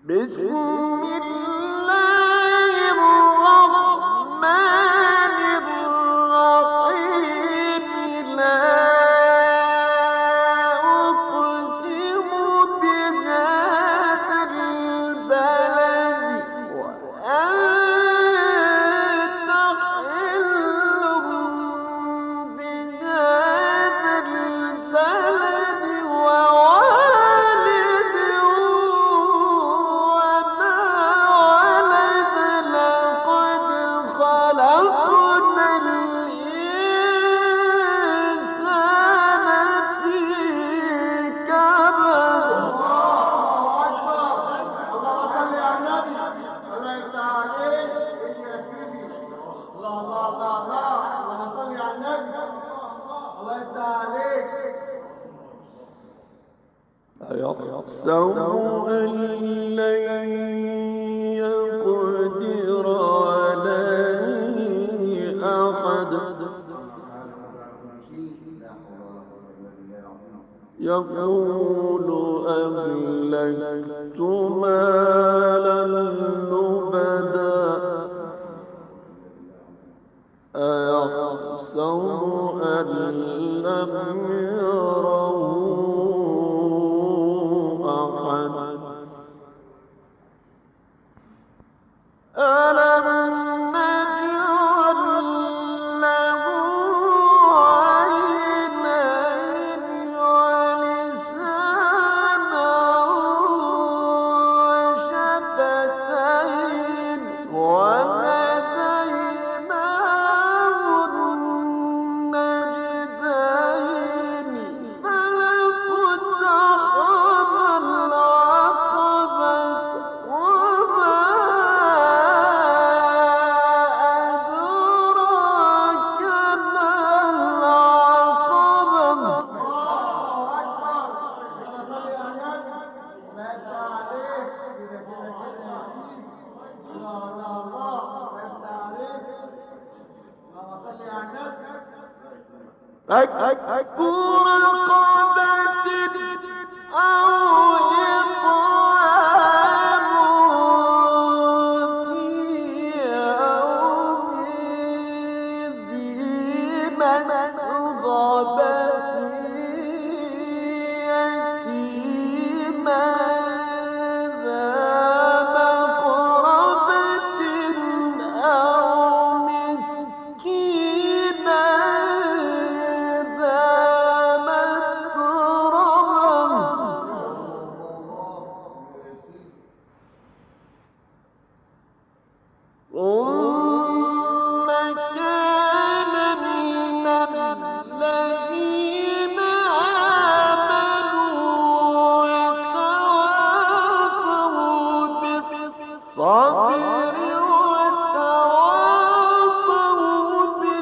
بسم الله الرحمن الرحيم لا أقسم بهذا البلد وأنت حل بهذا البلد ووالد وما ولد لقد خلقنا الإنسان في كبد. أيحسب أن لن يقدر عليه أحد يقول أهلكت مالا لبدا أيحسب أن لم يره أحد ألم نجعل له عينين ولسانا وشفتين وهديناه النجدين فلاقتحم العقبة وما أدراك ما العقبة. فك رقبة أو إطعام في يوم ذي مسغبة يتيما ذا مقربة أو مسكينا ذا ثم كان من الذين آمنوا وتواصوا بالصبر وتواصوا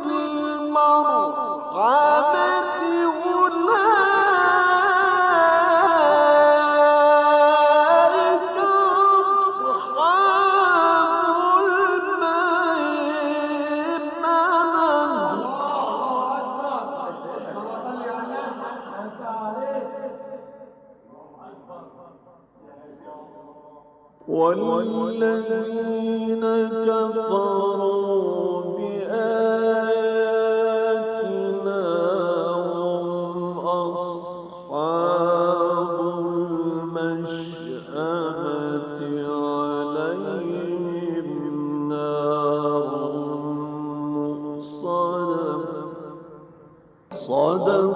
بالمرحمة أولئك أصحاب والذين كفروا بآياتنا هم أصحاب المشأمة عليهم نار مؤصدة. صدق